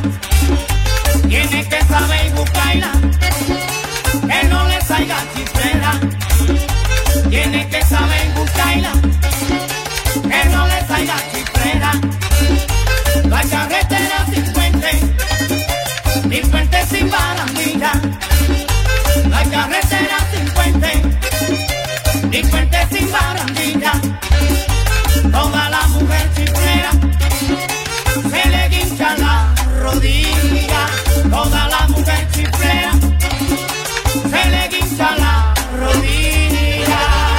tiene que saber buscarla, que no le salga chiflera. Tiene que saber buscarla, que no le salga chiflera. La carretera sin puente, ni puente sin barandilla. La carretera sin puente, ni puente sin barandilla. Toda la mujer chiflera se le guincha la rodilla. Toda la mujer chiflera se le guincha la rodilla.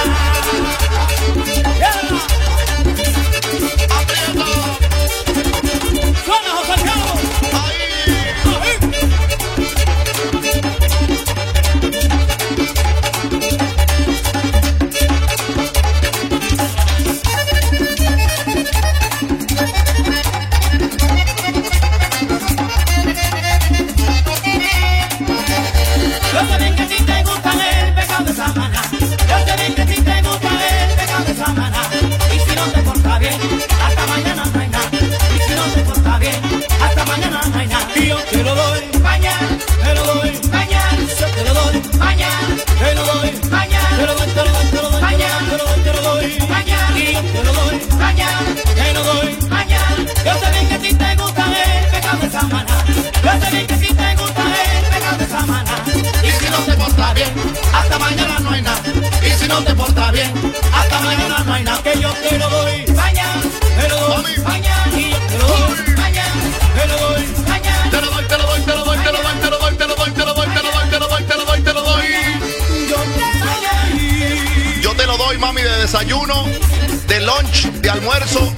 ¡Suena, José Chavo! Yo sé bien que si te gusta el pecado de Samaná. Yo sé bien que si te gusta el pecado de Samaná. Y si no te portas bien, hasta mañana no hay nada. Y si no te portas bien, hasta mañana no hay nada. Y yo te lo doy mañana, te lo doy mañana. Yo te lo doy mañana, te lo doy mañana. Te lo doy, te lo doy, te lo doy mañana. Te lo doy, te lo doy mañana. Y yo te lo doy mañana, te lo doy mañana. Yo sé bien que si te gusta el pecado de Samaná. Yo sé bien que si te gusta el pecado de Samaná. Y si no te portas bien, hasta mañana no hay nada. Y si no te portas bien, hasta mañana no hay nada. Que yo te lo doy mañana, te lo doy mañana. Y yo te lo doy mañana, te lo doy mañana. Te lo doy, te lo doy, te lo doy, te lo doy, te lo doy, te lo doy, te lo doy, te lo doy, te lo doy, te lo doy, te lo doy. Yo te lo doy, mami, de desayuno, de lunch, de almuerzo,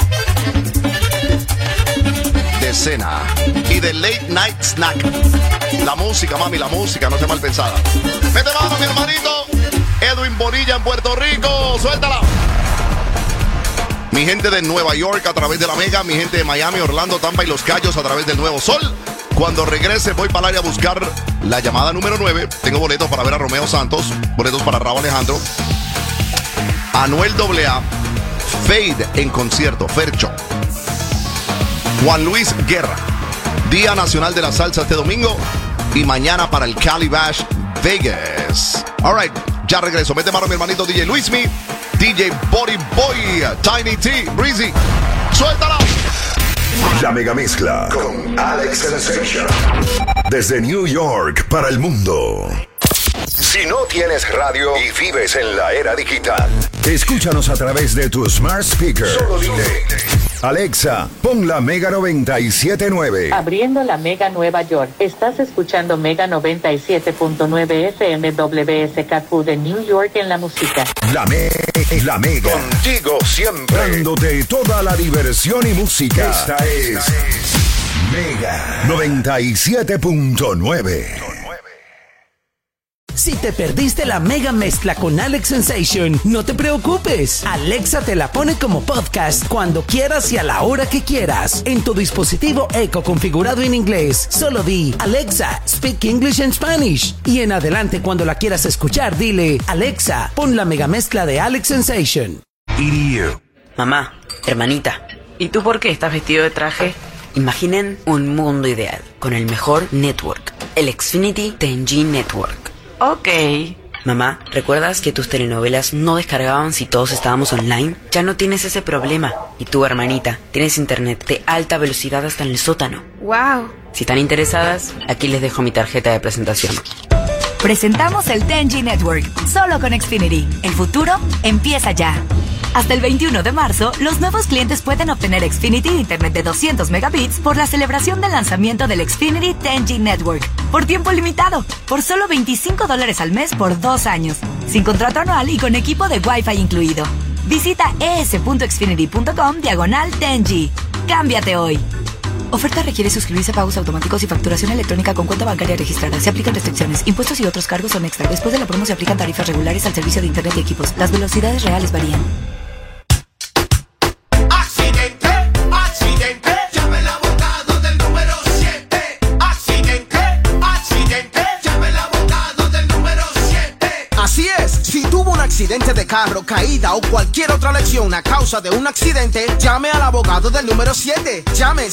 de cena y de late night snack. La música, mami, la música, no sea mal pensada. Mete mano, mi hermanito Edwin Bonilla en Puerto Rico. Suéltala. Mi gente de Nueva York a través de la Mega. Mi gente de Miami, Orlando, Tampa y Los Cayos a través del Nuevo Sol. Cuando regrese voy para el área a buscar la llamada número 9. Tengo boletos para ver a Romeo Santos, boletos para Raúl Alejandro, Anuel AA, Fade en concierto, Fercho, Juan Luis Guerra, Día Nacional de la Salsa este domingo y mañana para el Cali Bash Vegas. Alright, ya regreso. Mete mano mi hermanito DJ Luismi, DJ Body Boy, Tiny T, Breezy. ¡Suéltala! La mega mezcla con Alex Sensation. Desde New York para el mundo. Si no tienes radio y vives en la era digital, escúchanos a través de tu smart speaker. Solo dile: Alexa, pon la Mega 97.9. Abriendo la Mega Nueva York. Estás escuchando Mega 97.9 FM WSKQ de New York en la música. La Mega. Contigo siempre. Dándote toda la diversión y música. Esta es Mega 97.9. Si te perdiste la mega mezcla con Alex Sensation, no te preocupes. Alexa te la pone como podcast cuando quieras y a la hora que quieras. En tu dispositivo Echo configurado en inglés, solo di: Alexa, speak English and Spanish. Y en adelante, cuando la quieras escuchar, dile: Alexa, pon la mega mezcla de Alex Sensation. EDU. Mamá, hermanita, ¿y tú por qué estás vestido de traje? Imaginen un mundo ideal, con el mejor network, el Xfinity 10G Network. Ok. Mamá, ¿recuerdas que tus telenovelas no descargaban si todos estábamos online? Ya no tienes ese problema. Y tú, hermanita, tienes internet de alta velocidad hasta en el sótano. ¡Wow! Si están interesadas, aquí les dejo mi tarjeta de presentación. Presentamos el 10G Network, solo con Xfinity. El futuro empieza ya. Hasta el 21 de marzo, los nuevos clientes pueden obtener Xfinity Internet de 200 megabits por la celebración del lanzamiento del Xfinity 10G Network. Por tiempo limitado, por solo $25 al mes por 2 años. Sin contrato anual y con equipo de Wi-Fi incluido. Visita es.xfinity.com/10G. Cámbiate hoy. Oferta requiere suscribirse a pagos automáticos y facturación electrónica con cuenta bancaria registrada. Se aplican restricciones. Impuestos y otros cargos son extra. Después de la promo se aplican tarifas regulares al servicio de Internet y equipos. Las velocidades reales varían. Accidente de carro, caída o cualquier otra lesión a causa de un accidente, llame al abogado del número 7. Llame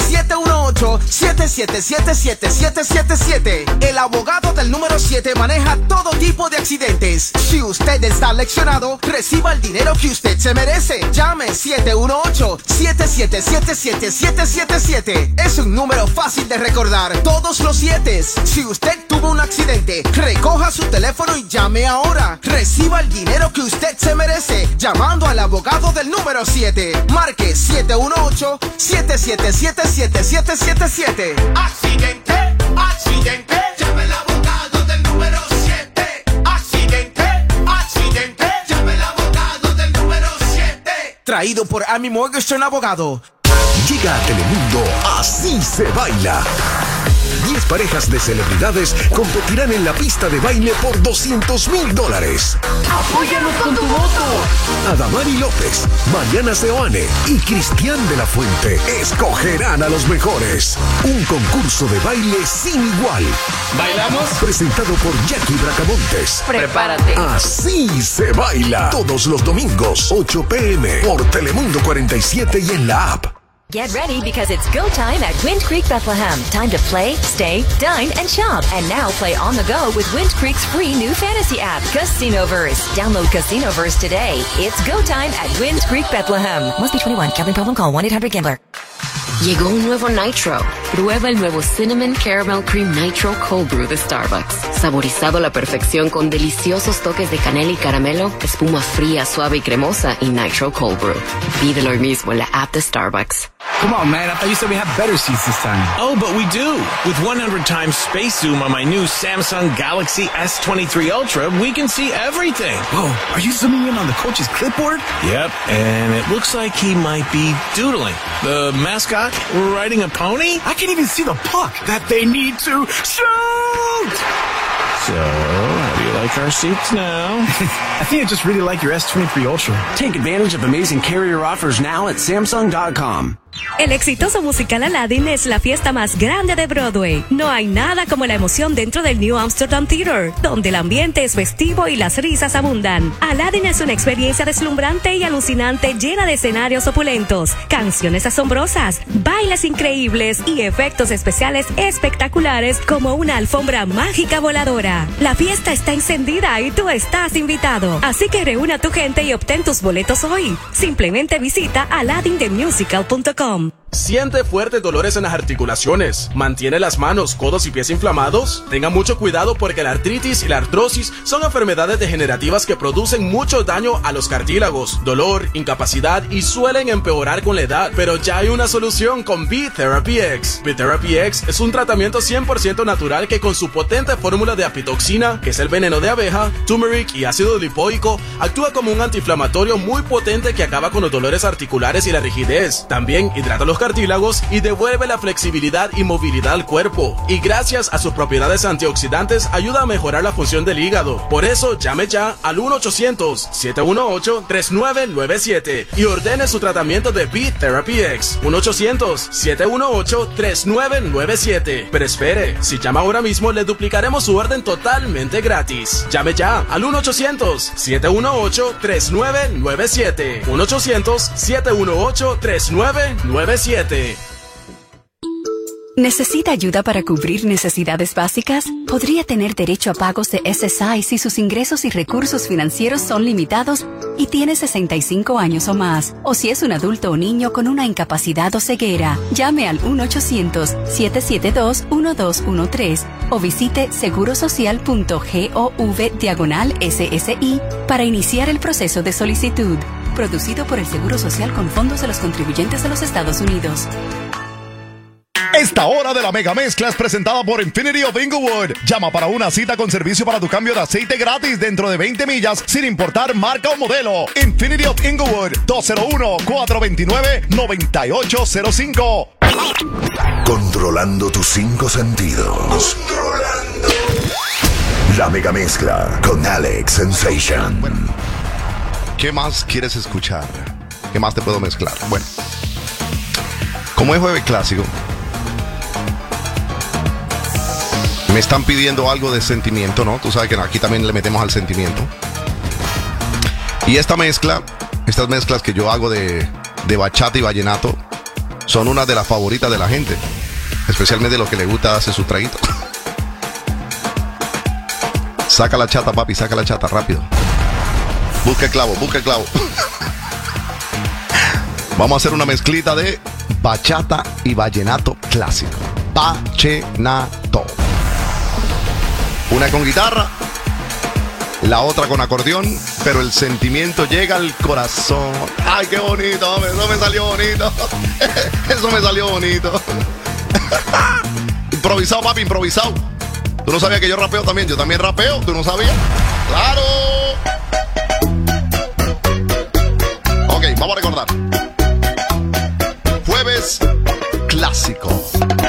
718-777-7777. El abogado del número 7 maneja todo tipo de accidentes. Si usted está leccionado, reciba el dinero que usted se merece. Llame 718-777-7777. Es un número fácil de recordar. Todos los 7. Si usted tuvo un accidente, recoja su teléfono y llame ahora. Reciba el dinero que usted se merece llamando al abogado del número 7. Marque 718-777-7777. Accidente, accidente, llame al abogado del número 7. Accidente, accidente, llame al abogado del número 7. Traído por Amy Morgenstern Abogado. Llega a Telemundo Así se baila. 10 parejas de celebridades competirán en la pista de baile por $200,000. ¡Apóyanos con tu voto! Adamari López, Mariana Seoane y Cristian de la Fuente escogerán a los mejores. Un concurso de baile sin igual. ¿Bailamos? Presentado por Jackie Bracamontes. Prepárate. Así se baila. Todos los domingos, 8 p.m. por Telemundo 47 y en la app. Get ready because it's go time at Wind Creek Bethlehem. Time to play, stay, dine, and shop. And now play on the go with Wind Creek's free new fantasy app, Casinoverse. Download Casinoverse today. It's go time at Wind Creek Bethlehem. Must be 21. Gambling problem? Call 1-800-GAMBLER. Llegó un nuevo Nitro. Prueba el nuevo Cinnamon Caramel Cream Nitro Cold Brew de Starbucks. Saborizado a la perfección con deliciosos toques de canela y caramelo, espuma fría, suave y cremosa y Nitro Cold Brew. Pídelo hoy mismo en la app de Starbucks. Come on, man. I thought you said we had better seats this time. Oh, but we do. With 100 times space zoom on my new Samsung Galaxy S23 Ultra, we can see everything. Whoa, are you zooming in on the coach's clipboard? Yep, and it looks like he might be doodling. The mascot riding a pony? I can't even see the puck that they need to shoot! So, how do you like our seats now? I think I just really like your S23 Ultra. Take advantage of amazing carrier offers now at Samsung.com. El exitoso musical Aladdin es la fiesta más grande de Broadway. No hay nada como la emoción dentro del New Amsterdam Theater, donde el ambiente es festivo y las risas abundan. Aladdin es una experiencia deslumbrante y alucinante llena de escenarios opulentos, canciones asombrosas, bailes increíbles y efectos especiales espectaculares como una alfombra mágica voladora. La fiesta está encendida y tú estás invitado. Así que reúne a tu gente y obtén tus boletos hoy. Simplemente visita aladdinthemusical.com. ¿Siente fuertes dolores en las articulaciones? ¿Mantiene las manos, codos y pies inflamados? Tenga mucho cuidado porque la artritis y la artrosis son enfermedades degenerativas que producen mucho daño a los cartílagos, dolor, incapacidad y suelen empeorar con la edad. Pero ya hay una solución con B-Therapy X. B-Therapy X es un tratamiento 100% natural que con su potente fórmula de apitoxina, que es el veneno de abeja, turmeric y ácido lipoico, actúa como un antiinflamatorio muy potente que acaba con los dolores articulares y la rigidez. También hidrata los cartílagos y devuelve la flexibilidad y movilidad al cuerpo. Y gracias a sus propiedades antioxidantes ayuda a mejorar la función del hígado. Por eso llame ya al 1-800-718-3997 y ordene su tratamiento de B-Therapy X. 1-800-718-3997. Pero espere, si llama ahora mismo le duplicaremos su orden totalmente gratis. Llame ya al 1-800-718-3997. 1-800-718-3997. ¿Necesita ayuda para cubrir necesidades básicas? Podría tener derecho a pagos de SSI si sus ingresos y recursos financieros son limitados y tiene 65 años o más, o si es un adulto o niño con una incapacidad o ceguera. Llame al 1-800-772-1213 o visite segurosocial.gov/SSI para iniciar el proceso de solicitud. Producido por el Seguro Social con fondos de los contribuyentes de los Estados Unidos. Esta hora de la mega mezcla es presentada por Infinity of Inglewood. Llama para una cita con servicio para tu cambio de aceite gratis dentro de 20 millas sin importar marca o modelo. Infinity of Inglewood, 201-429-9805. Controlando tus 5 sentidos. La mega mezcla con Alex Sensation. Bueno, ¿qué más quieres escuchar? ¿Qué más te puedo mezclar? Bueno, como es jueves clásico, me están pidiendo algo de sentimiento, ¿no? Tú sabes que aquí también le metemos al sentimiento. Y estas mezclas que yo hago de bachata y vallenato son una de las favoritas de la gente, especialmente los que les gusta hacer su traguito. Saca la chata, papi, saca la chata, rápido. Busca el clavo, busca el clavo. Vamos a hacer una mezclita de bachata y vallenato clásico. Vallenato. Una con guitarra, la otra con acordeón, pero el sentimiento llega al corazón. ¡Ay, qué bonito! Eso me salió bonito. Eso me salió bonito. Improvisado, papi, improvisado. ¿Tú no sabías que yo rapeo también? Yo también rapeo, ¿tú no sabías? ¡Claro! Ok, vamos a recordar. Jueves clásico.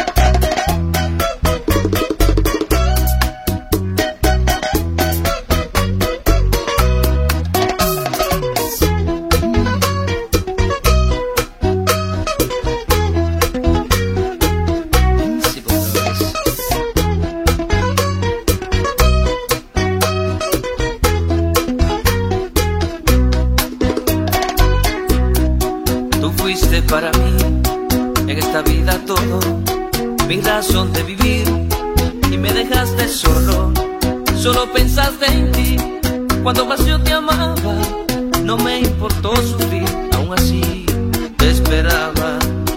Para mí, en esta vida todo, mi razón de vivir, y me dejaste solo, solo pensaste en ti, cuando más yo te amaba, no me importó sufrir, aún así te esperaba.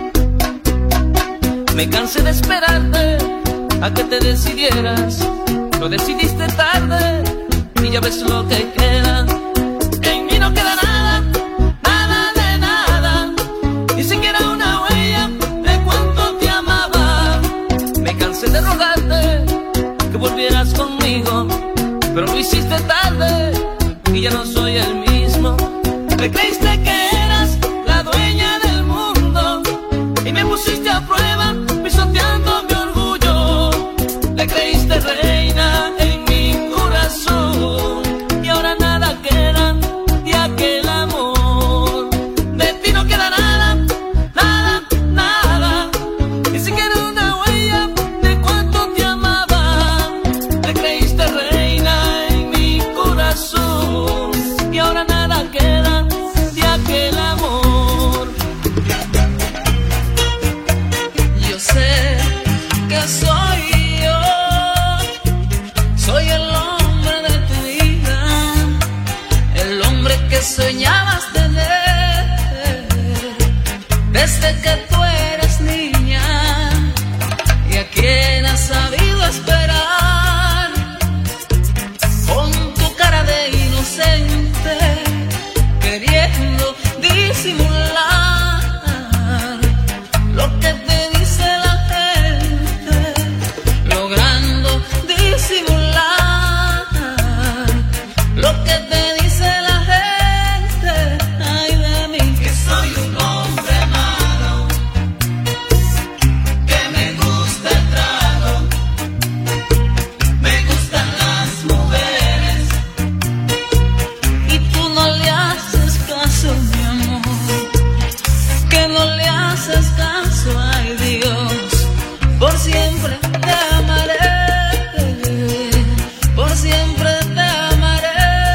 Me cansé de esperarte, a que te decidieras, lo decidiste tarde, y ya ves lo que queda, en mí no queda nada. De rogarte que volvieras conmigo, pero lo hiciste tarde y ya no soy el mismo. Me creíste que eras la dueña del mundo y me pusiste a prueba pisoteando mi orgullo. Le creíste reina en mi corazón y ahora nada queda de aquel amor. De ti no queda nada, nada, nada, ni siquiera una huella. Y ahora nada queda de aquel amor. Yo sé que soy yo, soy el hombre de tu vida, el hombre que soñabas tener desde que tú eres niña y a quien has sabido esperar. Queriendo disimular lo que te dice la gente, logrando disimular lo que te dice la gente. Ay de mí, que soy un hombre malo, que me gusta el trago, me gustan las mujeres. Mi amor, que no le haces caso, ay Dios, por siempre te amaré, por siempre te amaré.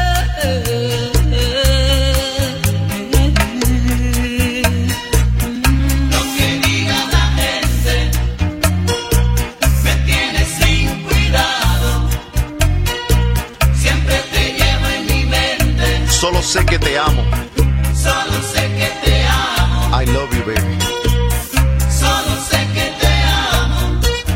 Lo que diga la gente me tiene sin cuidado, siempre te llevo en mi mente. Solo sé que te amo. Solo sé que te amo. I love you, baby. Solo sé que te amo.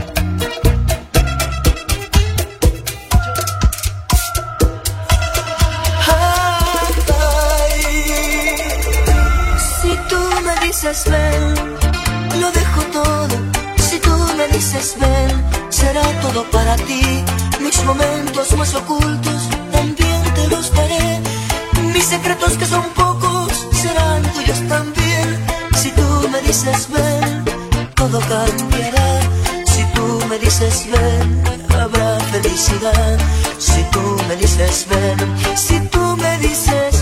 Si tú me dices ven, lo dejo todo. Si tú me dices ven, será todo para ti. Mis momentos más ocultos también te los daré. Mis secretos que son pocos serán tuyos también. Si tú me dices ven, todo cambiará. Si tú me dices ven, habrá felicidad. Si tú me dices ven, si tú me dices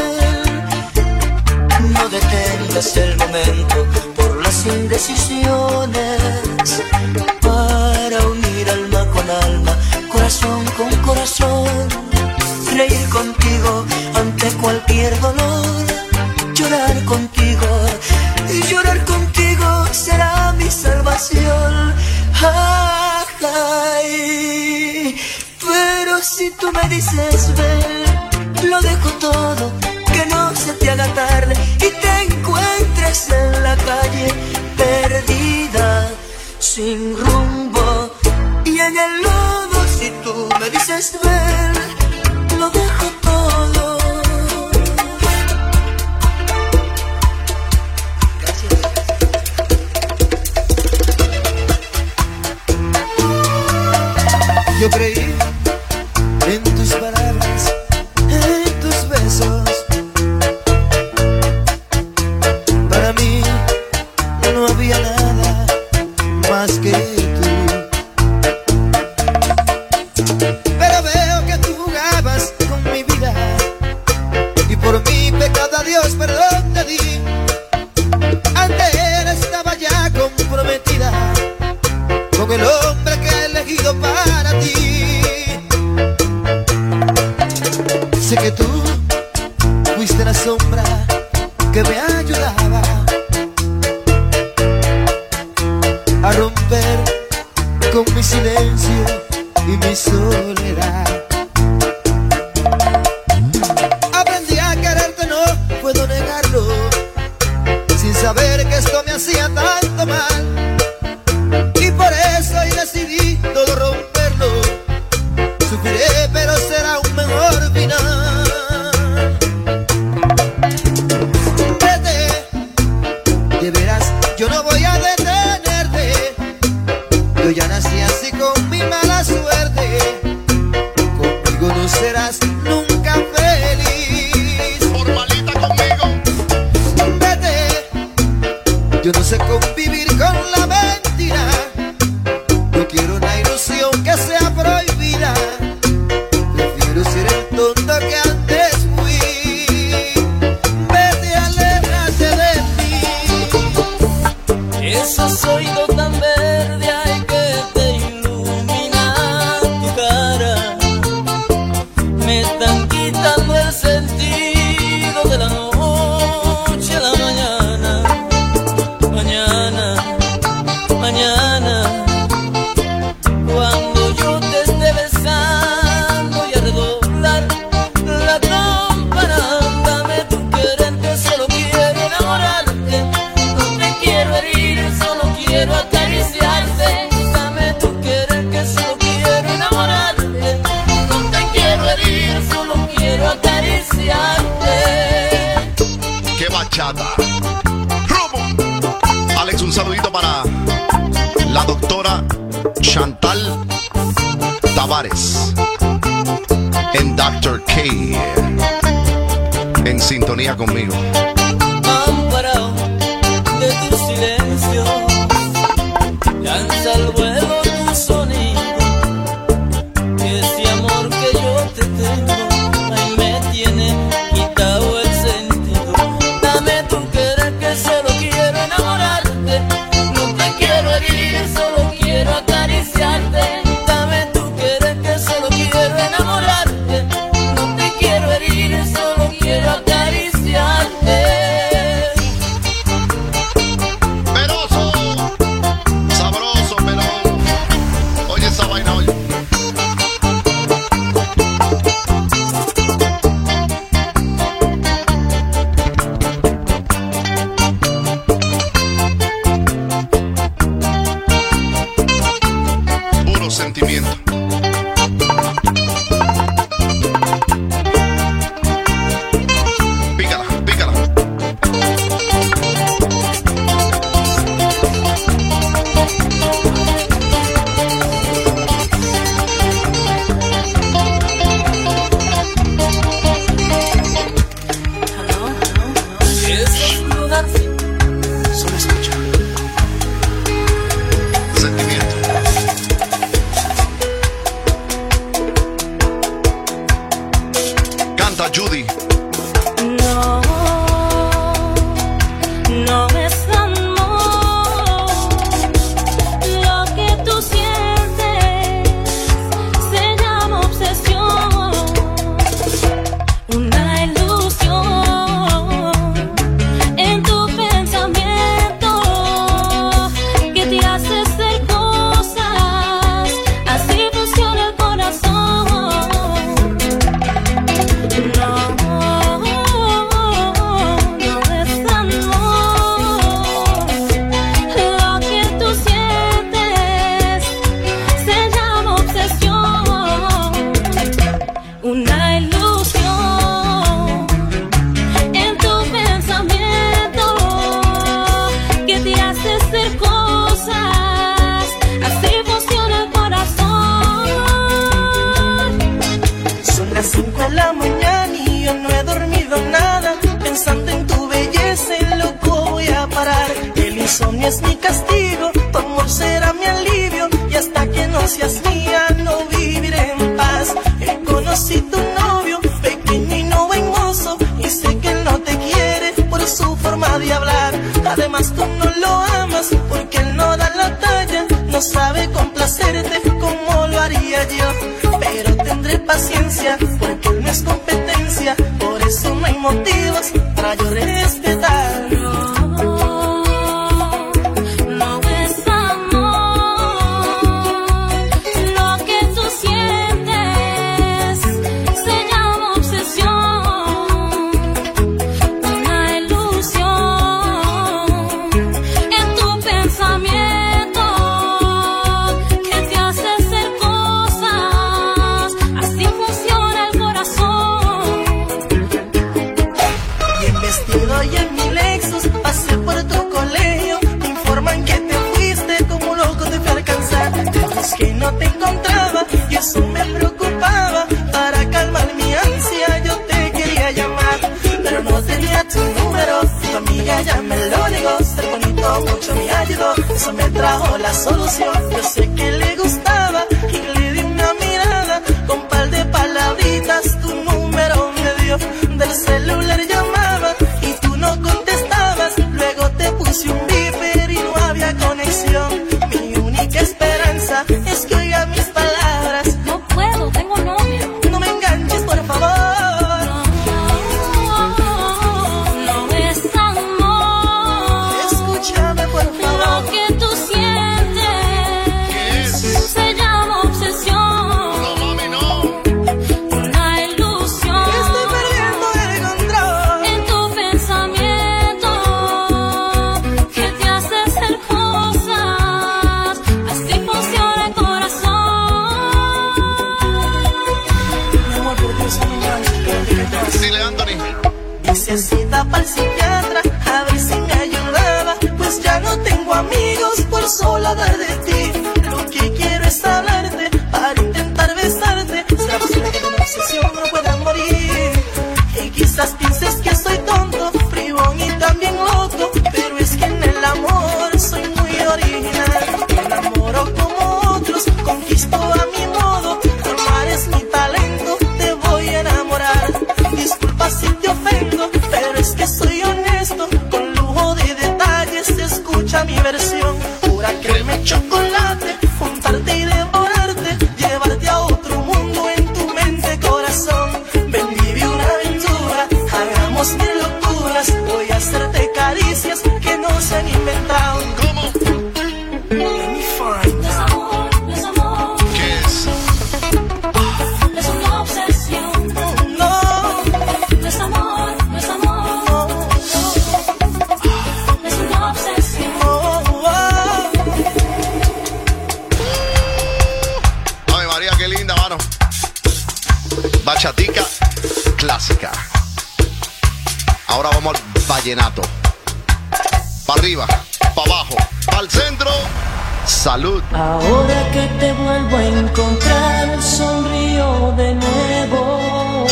ven, no detengas el momento por las indecisiones, para unir alma con alma, corazón con corazón, reír contigo ante cualquier si tú me dices ven, lo dejo todo, que no se te haga tarde y te encuentres en la calle perdida, sin rumbo y en el lodo. Si tú me dices ven, lo dejo todo. Yo creí en tus palabras, en tus besos. Para mí no había nada más que tú. Pero veo que tú jugabas con mi vida y por mi pecado a Dios perdón te di. Ante él estaba ya comprometida con el hombre que he elegido para ti. Sé que tú fuiste la sombra que me ayudaba a romper con mi silencio y mi soledad. Aprendí a quererte, no puedo negarlo, sin saber que esto me hacía tanto mal. Y por eso hoy decidí todo romperlo. Sufriré, pero será un mejor final. Vete, de veras, yo no voy a detenerte. Yo ya nací así con mi mala suerte. Conmigo no serás nunca feliz. Formalita conmigo. Vete, yo no sé convivir con la mentira. No quiero una ilusión que sea prohibida. Prefiero ser el tonto que antes fui. Vete, aléjate de mí. Esos oídos tan verdes hay que te ilumina tu cara. Me están quitando el sentido de la noche a la mañana. Mañana, mañana, cuando yo te esté besando y a redoblar la campana, dame tu querer que solo quiero enamorarte. No te quiero herir, solo quiero acariciarte. Dame tu querer que solo quiero enamorarte. No te quiero herir, solo quiero acariciarte. ¡Qué bachata! Alex, un saludito para la doctora Chantal Tavares en Dr. K, en sintonía conmigo. Amparado de tu silencio, lanza al vuelo tu sonido. Ese amor que yo te tengo, ahí me tiene quitado el sentido. Dame tu querer que solo quiero enamorarte. No te quiero herir, solo quiero acariciarte. Dame tu querer que solo quiero enamorarte. No te quiero herir, solo quiero acariciarte. insomnio es mi castigo, tu amor será mi alivio, y hasta que no seas mía no viviré en paz. Conocí tu novio, pequeño y no buen mozo, y sé que él no te quiere por su forma de hablar. Además tú no lo amas porque él no da la talla, no sabe complacerte como lo haría yo. Pero tendré paciencia porque él no es competencia, por eso no hay motivos para yo respetarlo. Que no te encontraba y eso me preocupaba. Para calmar mi ansia yo te quería llamar, pero no tenía tu número. Tu amiga ya me lo negó. Ser bonito mucho me ayudó, eso me trajo la solución. Yo sé que le gustaba y le di una mirada. Con par de palabritas tu número me dio. Del celular llamaba y tú no contestabas. Luego te puse un beeper y no había conexión. Mi única esperanza es que oiga mis palabras. No puedo, tengo novio. No me enganches, por favor. No es amor. Escúchame, por favor. Lo que tú sientes se llama obsesión. No, mami, no. Una ilusión. Estoy perdiendo el control. En tu pensamiento que te hace hacer cosas. Así funciona el corazón. Mi amor, por Dios, no me enganches. Dile, Anthony. Necesita para el psiquiatra, a ver si me ayudaba. Pues ya no tengo amigos por solo hablar de ti. Lo que quiero es hablarte para intentar besarte. Será posible que con una obsesión no pueda morir. Y quizás pienses que soy tonto, bribón y también loco, pero es que en el amor soy muy original. Me enamoro como otros, conquisto a mi modo. Amar es mi talento, te voy a enamorar. Disculpa si te ofendo, pero es que soy honesto. Con lujo de detalles se escucha mi versión. Pura crema y chocolate, juntarte y devorarte, llevarte a otro mundo en tu mente, corazón. Ven, vive una aventura, hagamos mil locuras. Voy a hacerte caricias que no se han inventado. ¿Cómo? Let me find out. Desamor, ¿Qué es? es una obsesión. No, Desamor, es una obsesión. oh, oh. Ay, María, qué linda, mano. Bachatica clásica. Ahora vamos al vallenato. Para arriba, para abajo, para el centro. Salud. Ahora que te vuelvo a encontrar, sonrío de nuevo.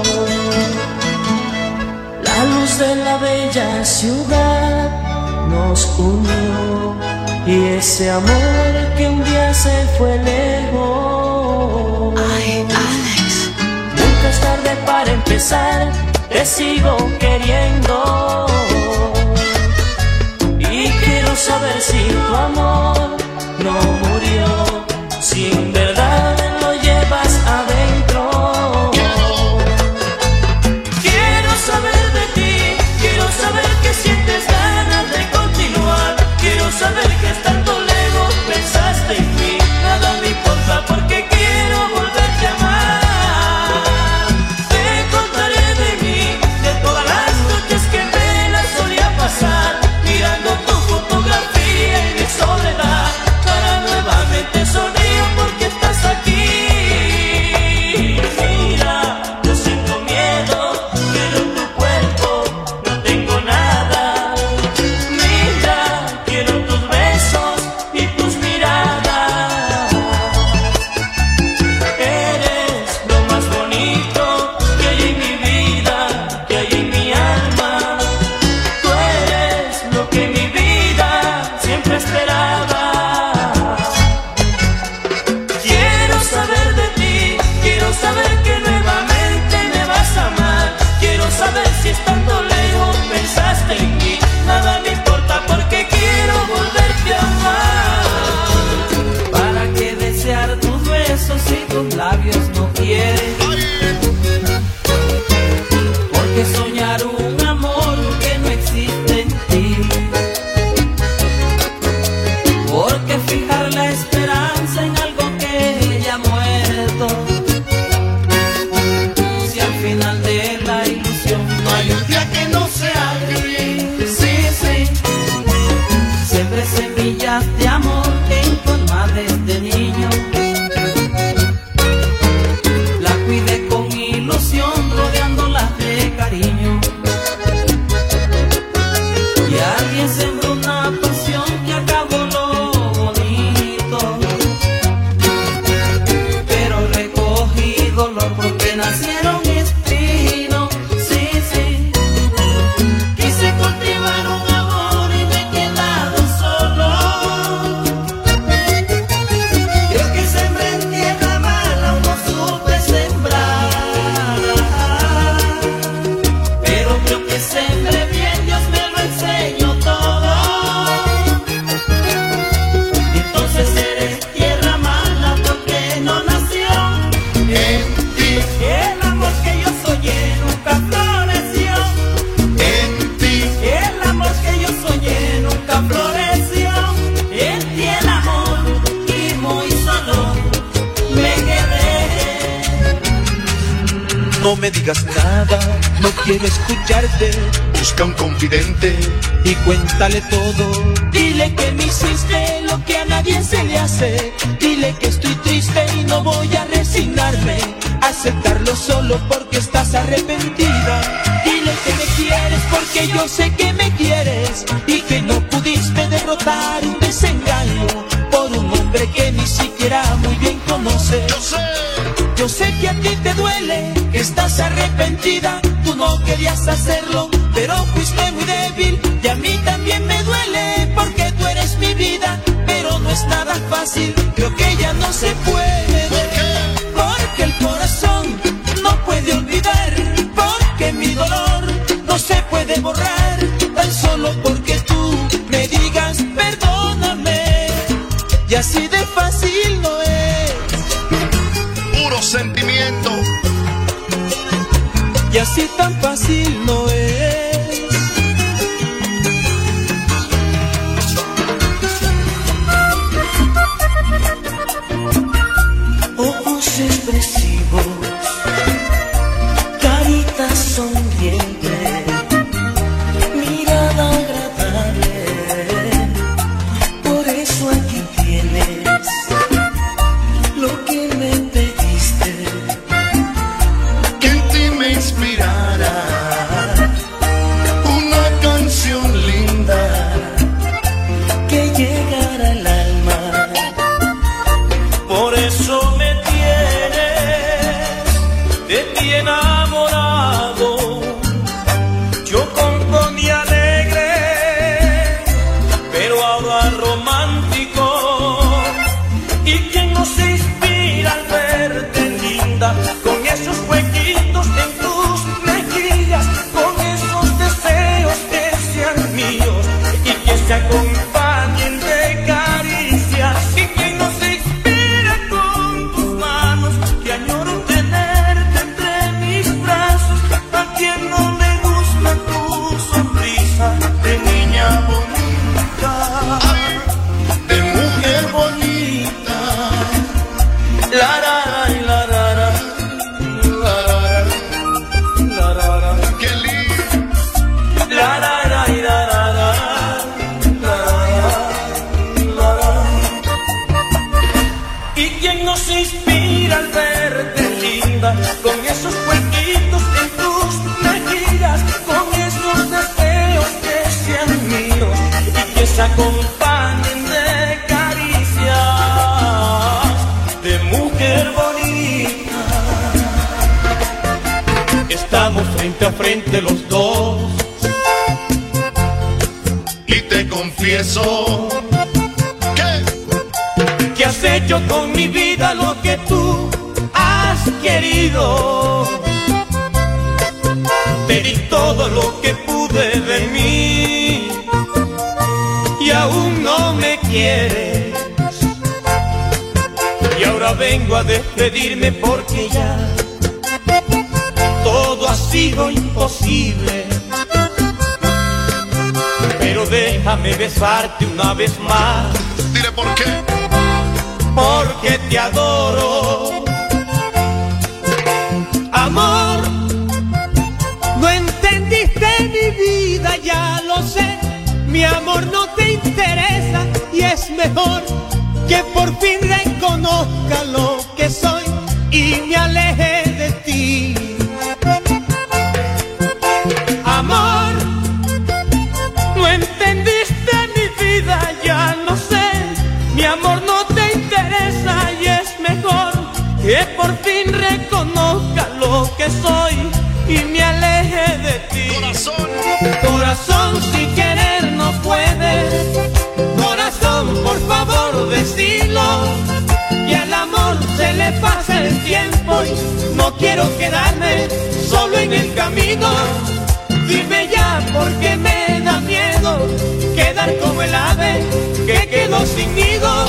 La luz de la bella ciudad nos unió, y ese amor que un día se fue lejos. Ay, Alex. Nunca es tarde para empezar, te sigo queriendo. Y quiero saber si tu amor no murió, si en verdad lo llevas adentro. Quiero saber de ti, quiero saber que sientes ganas de continuar. Quiero saber que estando lejos pensaste en mí. Nada me importa porque quiero volverte a amar. Te contaré de mí, de todas las noches que me las solía pasar, mirando tu fotografía en mi soledad. que acabó lo bonito, pero recogí dolor porque nacieron espinos. Sí, sí, quise cultivar un amor y me he quedado solo. Creo que sembré en tierra mala o no supe sembrar, pero creo que sembré bien, Dios me lo enseñó todo. Entonces eres tierra mala porque no nació en ti. El amor que yo soñé nunca floreció en ti. El amor que yo soñé nunca floreció en ti. El amor y muy solo me quedé. No me digas nada, no quiero escucharte. Busca un confidente y cuéntale todo. Dile que me hiciste lo que a nadie se le hace. Dile que estoy triste y no voy a resignarme a aceptarlo solo porque estás arrepentida. Dile que me quieres porque yo sé que me quieres y que no pudiste derrotar un desengaño por un hombre que ni siquiera muy bien conoces. Yo sé que a ti te duele, que estás arrepentida. Tú no querías hacerlo, pero fuiste muy débil. Y a mí también me duele, porque tú eres mi vida. Pero no es nada fácil, creo que ya no se puede. Porque el corazón no puede olvidar. Porque mi dolor no se puede borrar. Tan solo porque tú me digas perdóname. Y así de fácil no es. Puro sentimiento. Y así tan fácil no es. Ojos expresivos, carita sonriente, mirada agradable. Por eso aquí tienes lo que me pediste, que en ti me inspirara una canción linda que llegara al alma. Por eso me tienes de ti enamorado. Yo componía alegre, pero ahora romántico. ¿Y quién no se inspira al verte linda? Con esos huequitos en tus mejillas, con esos deseos que sean míos y que se acompañen de caricias. ¿Y quién no se inspira con tus manos? Que añoro tenerte entre mis brazos. ¿A quién no le gusta tu sonrisa de niña bonita, de mujer bonita? La la la y la la la, la la la, la la la. Qué lindo. La la la y la la la, la la la. ¿Y quién no se inspira al verte linda? Con esos huequitos en tus mejillas, con esos deseos que sean míos y que se acompañen de caricias de mujer bonita. Estamos frente a frente los dos y te confieso que has hecho con mi vida lo que tú has querido. Te di todo lo que pude de mí y aún no me quieres. Y ahora vengo a despedirme porque ya todo ha sido imposible. Pero déjame besarte una vez más. Dile por qué. Porque te adoro. Amor, no entendiste mi vida, ya lo sé. Mi amor no te interesa y es mejor que por fin reconozca lo que soy y me aleje de ti. Amor, no entendiste mi vida, ya tiempo y no quiero quedarme solo en el camino. Dime ya porque me da miedo quedar como el ave que quedó sin nido.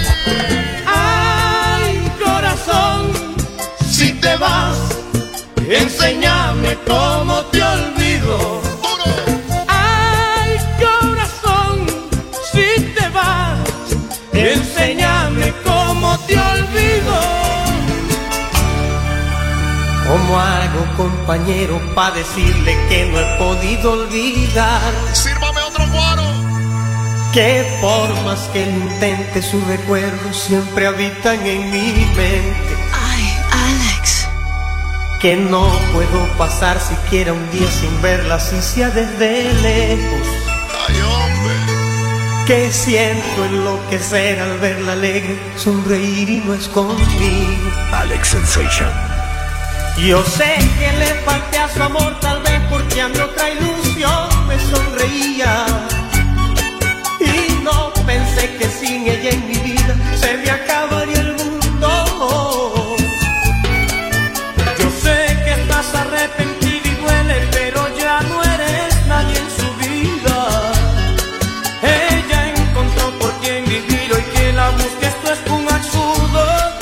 Ay, corazón, si te vas, enséñame cómo te olvido. Ay, corazón, si te vas, enséñame cómo te olvido. ¿Cómo hago, compañero, para decirle que no he podido olvidar? ¡Sírvame otro guaro! Que por más que lo intente, sus recuerdos siempre habitan en mi mente. Ay, Alex. Que no puedo pasar siquiera un día sin verla, si sea desde lejos. ¡Ay, hombre! Que siento enloquecer al verla alegre, sonreír y no es conmigo. Alex Sensation. Yo sé que le falté a su amor, tal vez porque a mi otra ilusión me sonreía. Y no pensé que sin ella en mi vida se me acabaría el mundo. Yo sé que estás arrepentido y duele, pero ya no eres nadie en su vida. Ella encontró por quien vivir, hoy que la busque esto es un absurdo.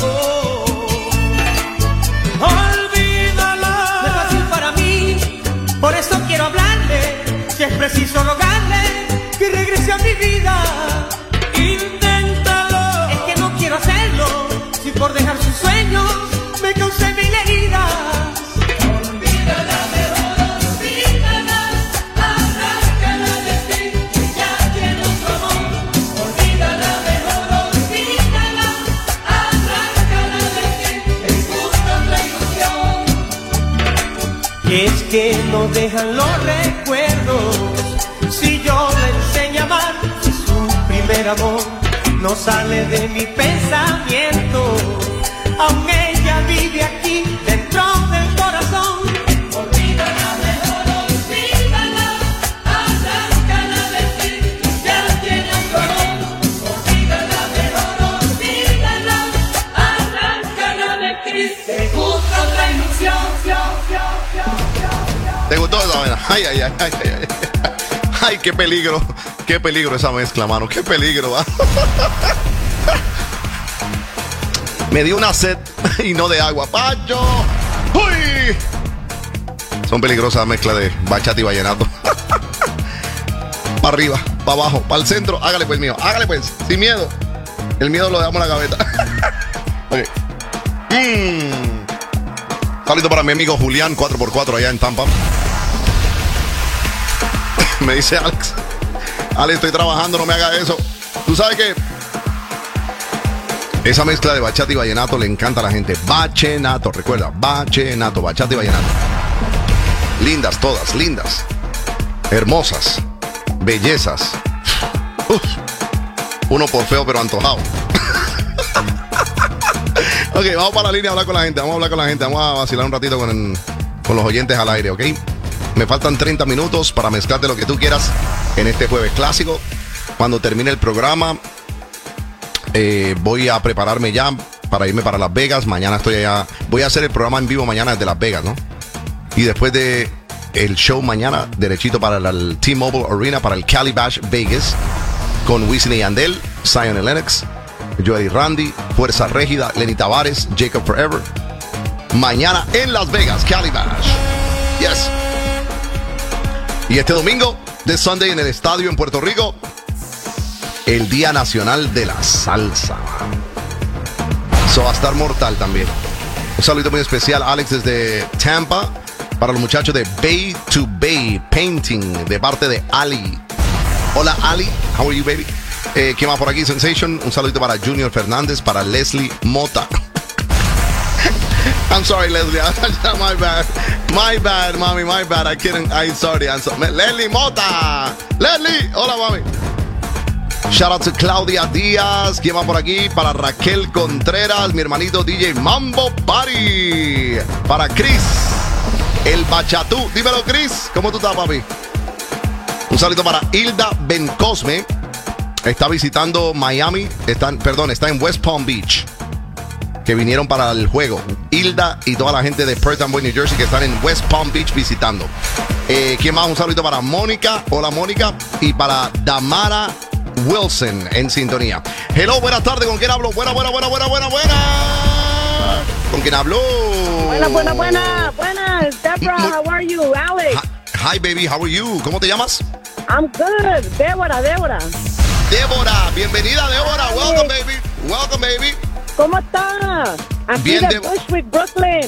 Por eso quiero hablarle, si es preciso rogarle que regrese a mi vida. Inténtalo. Es que no quiero hacerlo, si por dejar sus sueños me causé mil heridas. Olvídala mejor, olvídala, arráncala de ti, que ya tiene otro amor. Olvídala mejor, olvídala, arráncala de ti, es justo otra ilusión. Es que no dejan los recuerdos, si yo le enseño a amar, si su primer amor no sale de mi pensamiento, aún ella vive aquí dentro del corazón. Olvídala mejor, olvídala, arráncala de ti, ya tiene otro amor. Olvídala mejor, olvídala, arráncala de ti, te gusta otra ilusión. ¿Te gustó esa vaina? Ay, ay, ay, ay, ay. Ay, qué peligro esa mezcla, mano, qué peligro, ¿va? Me dio una sed y no de agua, Pacho. ¡Uy! Son peligrosas mezclas de bachata y vallenato. Para arriba, para abajo, para el centro, hágale pues mío, hágale pues, sin miedo. El miedo lo dejamos en la gaveta. Ok. Saludo para mi amigo Julián, 4x4 allá en Tampa. Me dice Alex, estoy trabajando, no me haga eso. Tú sabes que esa mezcla de bachata y vallenato le encanta a la gente. Vallenato, recuerda, vallenato, bachata y vallenato. Lindas todas, lindas, hermosas, bellezas. Uf. Uno por feo pero antojado. Ok, vamos para la línea a hablar con la gente. Vamos a vacilar un ratito con los oyentes al aire, ¿ok? Me faltan 30 minutos para mezclarte lo que tú quieras en este jueves clásico. Cuando termine el programa, voy a prepararme ya para irme para Las Vegas. Mañana estoy allá. Voy a hacer el programa en vivo mañana desde Las Vegas, ¿no? Y después de el show mañana, derechito para el T-Mobile Arena, para el Cali Bash Vegas, con Wisin y Yandel, Zion y Lennox, Joel y Randy, Fuerza Régida, Lenny Tavares, Jacob Forever. Mañana en Las Vegas, Cali Bash. Yes. Y este domingo, de Sunday, en el estadio en Puerto Rico, el Día Nacional de la Salsa. Eso va a estar mortal también. Un saludo muy especial, Alex, desde Tampa, para los muchachos de Bay to Bay Painting, de parte de Ali. Hola, Ali. How are you, baby? ¿Quién más por aquí? Sensation. Un saludito para Junior Fernández, para Leslie Mota. I'm sorry, Leslie. My bad, mommy. My bad. I'm sorry. Leslie Mota. Leslie. Hola, mami. Shout out to Claudia Díaz. ¿Quién va por aquí? Para Raquel Contreras, mi hermanito DJ Mambo Party. Para Chris, el bachatú. Dímelo, Chris. ¿Cómo tú estás, papi? Un saludo para Hilda Bencosme. Está visitando Miami. Está en West Palm Beach. que vinieron para el juego. Hilda y toda la gente de Perth Amboy, New Jersey, que están en West Palm Beach visitando. ¿Quién más? Un saludito para Mónica. Hola, Mónica. Y para Damara Wilson en sintonía. Hello, buenas tardes. ¿Con quién hablo? Buena. ¿Con quién hablo? Buenas. Deborah, how are you? Alex. Hi, baby. How are you? ¿Cómo te llamas? I'm good. Débora. Débora, bienvenida, Débora. Welcome, baby. ¿Cómo estás? Aquí Bien, de Bushwick, Brooklyn.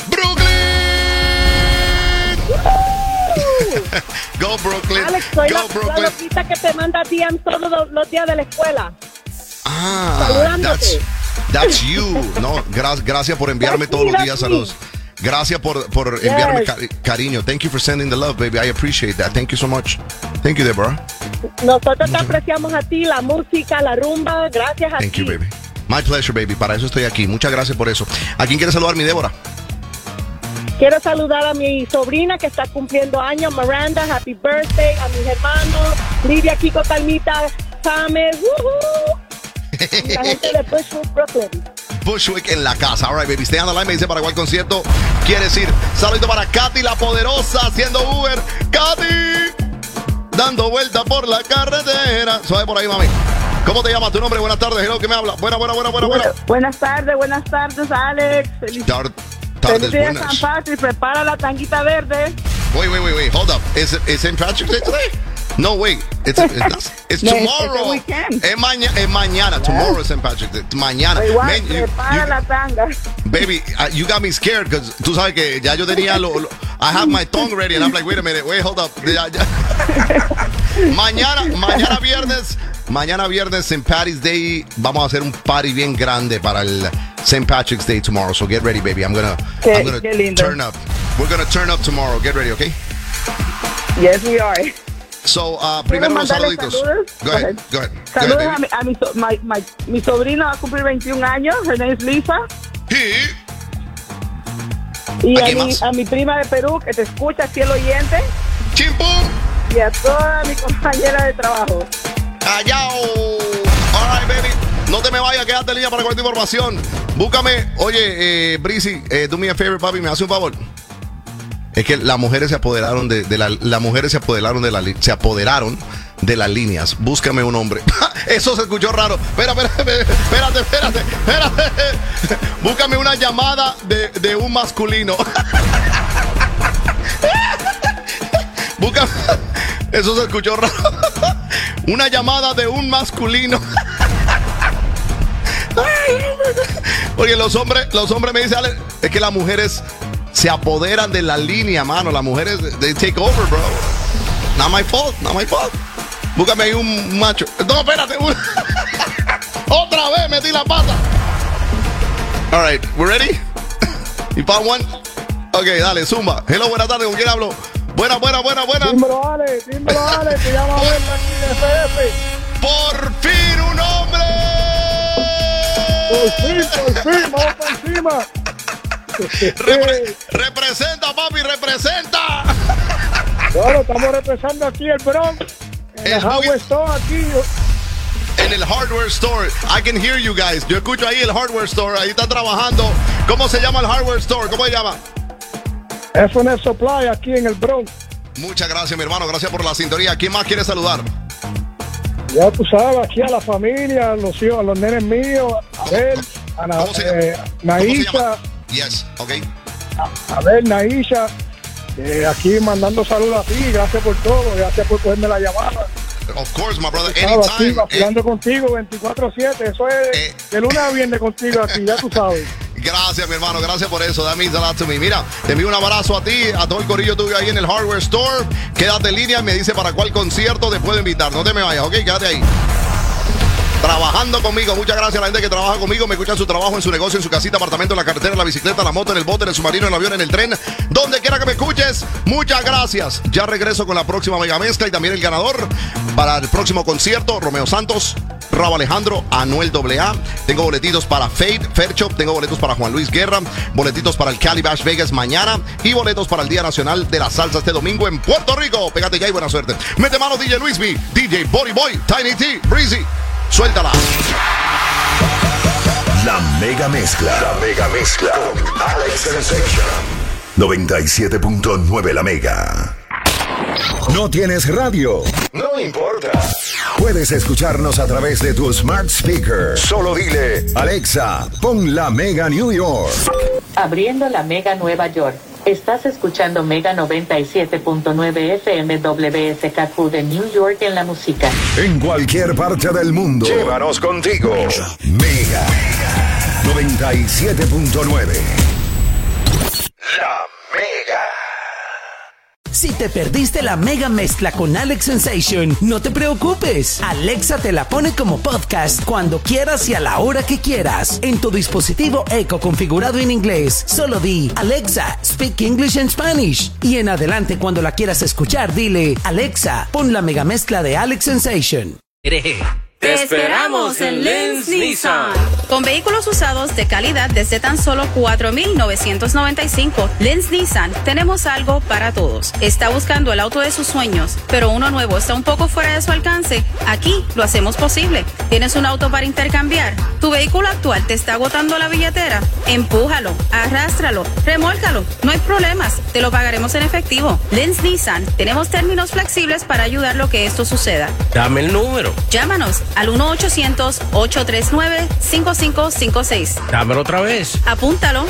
Go, Brooklyn. Alex, soy la loquita que te manda DM todos los días de la escuela. Saludándote. That's you. No, gracias por enviarme todos los días saludos. Gracias por enviarme cariño. Thank you for sending the love, baby. I appreciate that. Thank you so much. Thank you, Deborah. Nosotros te apreciamos a ti, la música, la rumba. Gracias a ti. Thank you, baby. My pleasure, baby. Para eso estoy aquí. Muchas gracias por eso. ¿A quién quieres saludar, mi Débora? Quiero saludar a mi sobrina que está cumpliendo años, Miranda. Happy birthday. A mis hermanos, Lidia, Kiko, Palmita, James. Y la gente de Bushwick, Brooklyn. Bushwick en la casa. All right, baby. Stay on the line. Me dice para cuál concierto quieres ir. Saludito para Katy, la poderosa, haciendo Uber. Katy, dando vuelta por la carretera. Suave por ahí, mami. ¿Cómo te llamas? ¿Tu nombre? Buenas tardes. Hello, ¿qué me habla? Buena. Buenas tardes, Alex. Feliz día San Patrick. Prepara la tanguita verde. Wait. Hold up. Is St. Patrick's Day today? No, wait. It's tomorrow. Es mañana. Tomorrow is St. Patrick's Day. Mañana. Igual, prepara la tanga. Baby, you got me scared because tú sabes que ya yo tenía I have my tongue ready and I'm like, wait a minute, hold up. Mañana viernes, St. Patty's Day, vamos a hacer un party bien grande para el St. Patrick's Day tomorrow. So get ready, baby. I'm gonna turn up. We're gonna turn up tomorrow. Get ready, okay? Yes, we are. So, primero los saluditos. Go ahead. Saludos a mi sobrina, va a cumplir 21 años. Her name is Lisa. Y a mi prima de Perú, que te escucha, fiel oyente. ¡Chimpum! Y a toda mi compañera de trabajo. ¡Allá! All right, baby. No te me vayas, quédate en línea para cualquier información. Búscame. Oye, Breezy, do me a favor, papi, me hace un favor. Es que las mujeres se apoderaron se apoderaron de las líneas. Búscame un hombre. Eso se escuchó raro. Espérate. Búscame una llamada de un masculino. Búscame. Eso se escuchó raro. Una llamada de un masculino. Porque los hombres me dicen, Ale, es que las mujeres se apoderan de la línea, mano. Las mujeres, they take over, bro. Not my fault. Búscame ahí un macho. No, espérate. Otra vez metí la pata. All right, we ready? You found one? Ok, dale, zumba. Hello, buenas tardes. ¿Con quién hablo? Buena. Dímelo, Ale. Te llamo a verla aquí de FF. ¡Por fin un hombre! Por fin, vamos por encima. Representa, papi, representa. Bueno, estamos representando aquí el Bronx. En el Hardware Store aquí. En el Hardware Store. I can hear you guys. Yo escucho ahí el Hardware Store. Ahí están trabajando. ¿Cómo se llama el Hardware Store? ¿Cómo se llama? FNF Supply aquí en el Bronx. Muchas gracias, mi hermano. Gracias por la sintonía. ¿Quién más quiere saludar? Ya tú sabes, aquí a la familia, a los hijos, a los nenes míos, a ver, a Naisha. Yes, ok. A ver, Naisha, aquí mandando saludos a ti, gracias por todo, gracias por cogerme la llamada. Of course, my brother, anytime. Aquí vacilando contigo 24/7, eso es de lunes a viernes contigo aquí, ya tú sabes. Gracias, mi hermano, gracias por eso. That means a lot to me. Mira, te envío un abrazo a ti, a todo el corillo tuyo ahí en el Hardware Store. Quédate en línea y me dice para cuál concierto te puedo invitar. No te me vayas, ok, quédate ahí. Trabajando conmigo, muchas gracias a la gente que trabaja conmigo, me escucha en su trabajo, en su negocio, en su casita, apartamento, en la carretera, en la bicicleta, en la moto, en el bote, en el submarino, en el avión, en el tren, donde quiera que me escuches, muchas gracias. Ya regreso con la próxima mega mezcla y también el ganador para el próximo concierto, Romeo Santos, Rauw Alejandro, Anuel AA. Tengo boletitos para Fade, Fairchop, tengo boletos para Juan Luis Guerra, boletitos para el Cali Bash Vegas mañana y boletos para el Día Nacional de la Salsa este domingo en Puerto Rico. Pégate ya y buena suerte. Mete mano DJ Luis B, DJ Body Boy, Tiny T, Breezy. Suéltala. La mega mezcla. La mega mezcla. Con Alex Sensation. 97.9 La Mega. ¿No tienes radio? No importa. Puedes escucharnos a través de tu smart speaker. Solo dile, Alexa, pon La Mega New York. Abriendo La Mega Nueva York. Estás escuchando Mega 97.9 FM WSKQ de New York en la música. En cualquier parte del mundo. Llévanos contigo. Mega 97.9. La Mega. Si te perdiste la mega mezcla con Alex Sensation, no te preocupes. Alexa te la pone como podcast cuando quieras y a la hora que quieras. En tu dispositivo Echo configurado en inglés, solo di Alexa, speak English and Spanish. Y en adelante cuando la quieras escuchar, dile Alexa, pon la mega mezcla de Alex Sensation. Te esperamos en Lens Nissan. Con vehículos usados de calidad desde tan solo $4,995, Lens Nissan tenemos algo para todos. ¿Está buscando el auto de sus sueños, pero uno nuevo está un poco fuera de su alcance? Aquí lo hacemos posible. ¿Tienes un auto para intercambiar? ¿Tu vehículo actual te está agotando la billetera? Empújalo, arrástralo, remólcalo. No hay problemas, te lo pagaremos en efectivo. Lens Nissan, tenemos términos flexibles para ayudar a que esto suceda. Dame el número. Llámanos al 1-800-839-5556. Dámelo otra vez. Apúntalo,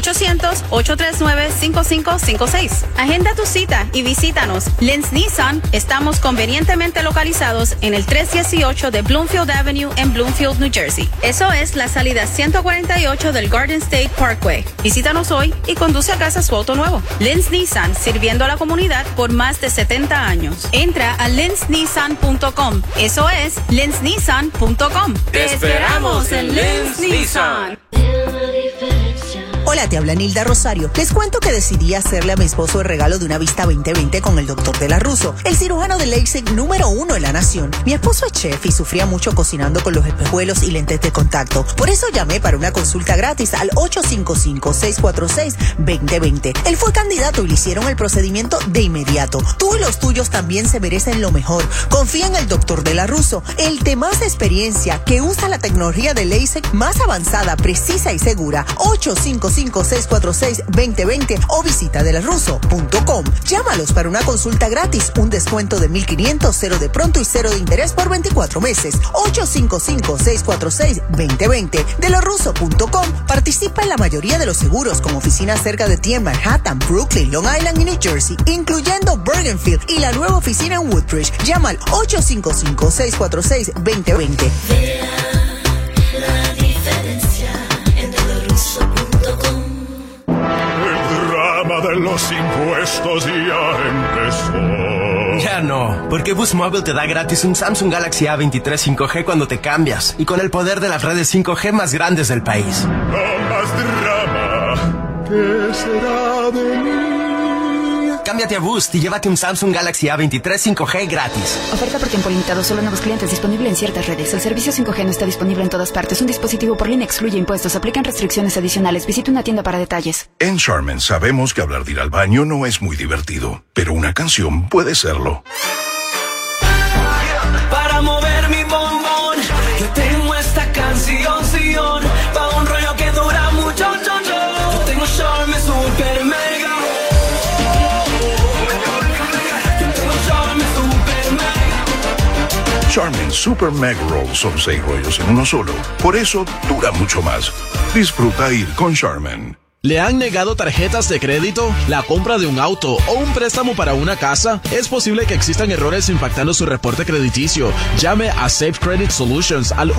1-800-839-5556. Agenda tu cita y visítanos. Lens Nissan, estamos convenientemente localizados en el 318 de Bloomfield Avenue en Bloomfield, New Jersey. Eso es la salida 148 del Garden State Parkway. Visítanos hoy y conduce a casa su auto nuevo. Lens Nissan, sirviendo a la comunidad por más de 70 años. Entra a lensnissan.com. Eso es lensnissan.com. Te esperamos en Lens Nissan. Hola, te habla Nilda Rosario. Les cuento que decidí hacerle a mi esposo el regalo de una vista 2020 con el Dr. De La Russo, el cirujano de LASIK número 1 en la nación. Mi esposo es chef y sufría mucho cocinando con los espejuelos y lentes de contacto. Por eso llamé para una consulta gratis al 855-646-2020. Él fue candidato y le hicieron el procedimiento de inmediato. Tú y los tuyos también se merecen lo mejor. Confía en el Dr. De La Russo, el de más experiencia, que usa la tecnología de LASIK más avanzada, precisa y segura. 855-646-2020 o visita delarrusso.com. Llámalos para una consulta gratis, un descuento de $1,500, 0 de pronto y 0 de interés por 24 meses. 855-646-2020. delarrusso.com. Participa en la mayoría de los seguros con oficinas cerca de ti en Manhattan, Brooklyn, Long Island y New Jersey, incluyendo Bergenfield y la nueva oficina en Woodbridge. Llama al 855-646-2020. La diferencia en delarrusso.com. El drama de los impuestos ya empezó. Ya no, porque Boost Mobile te da gratis un Samsung Galaxy A23 5G cuando te cambias y con el poder de las redes 5G más grandes del país. No más drama. ¿Qué será de mí? Cámbiate a Boost y llévate un Samsung Galaxy A23 5G gratis. Oferta por tiempo limitado, solo nuevos clientes, disponible en ciertas redes. El servicio 5G no está disponible en todas partes. Un dispositivo por línea excluye impuestos. Aplican restricciones adicionales. Visita una tienda para detalles. En Charmin sabemos que hablar de ir al baño no es muy divertido, pero una canción puede serlo. Para mover mi bombón, yo tengo esta canción, pa' un rollo que dura mucho, yo tengo Charmin Super Mega. Charmin Super Meg Roll son 6 rollos en uno solo, por eso dura mucho más. Disfruta ir con Charmin. ¿Le han negado tarjetas de crédito, la compra de un auto o un préstamo para una casa? Es posible que existan errores impactando su reporte crediticio. Llame a Safe Credit Solutions al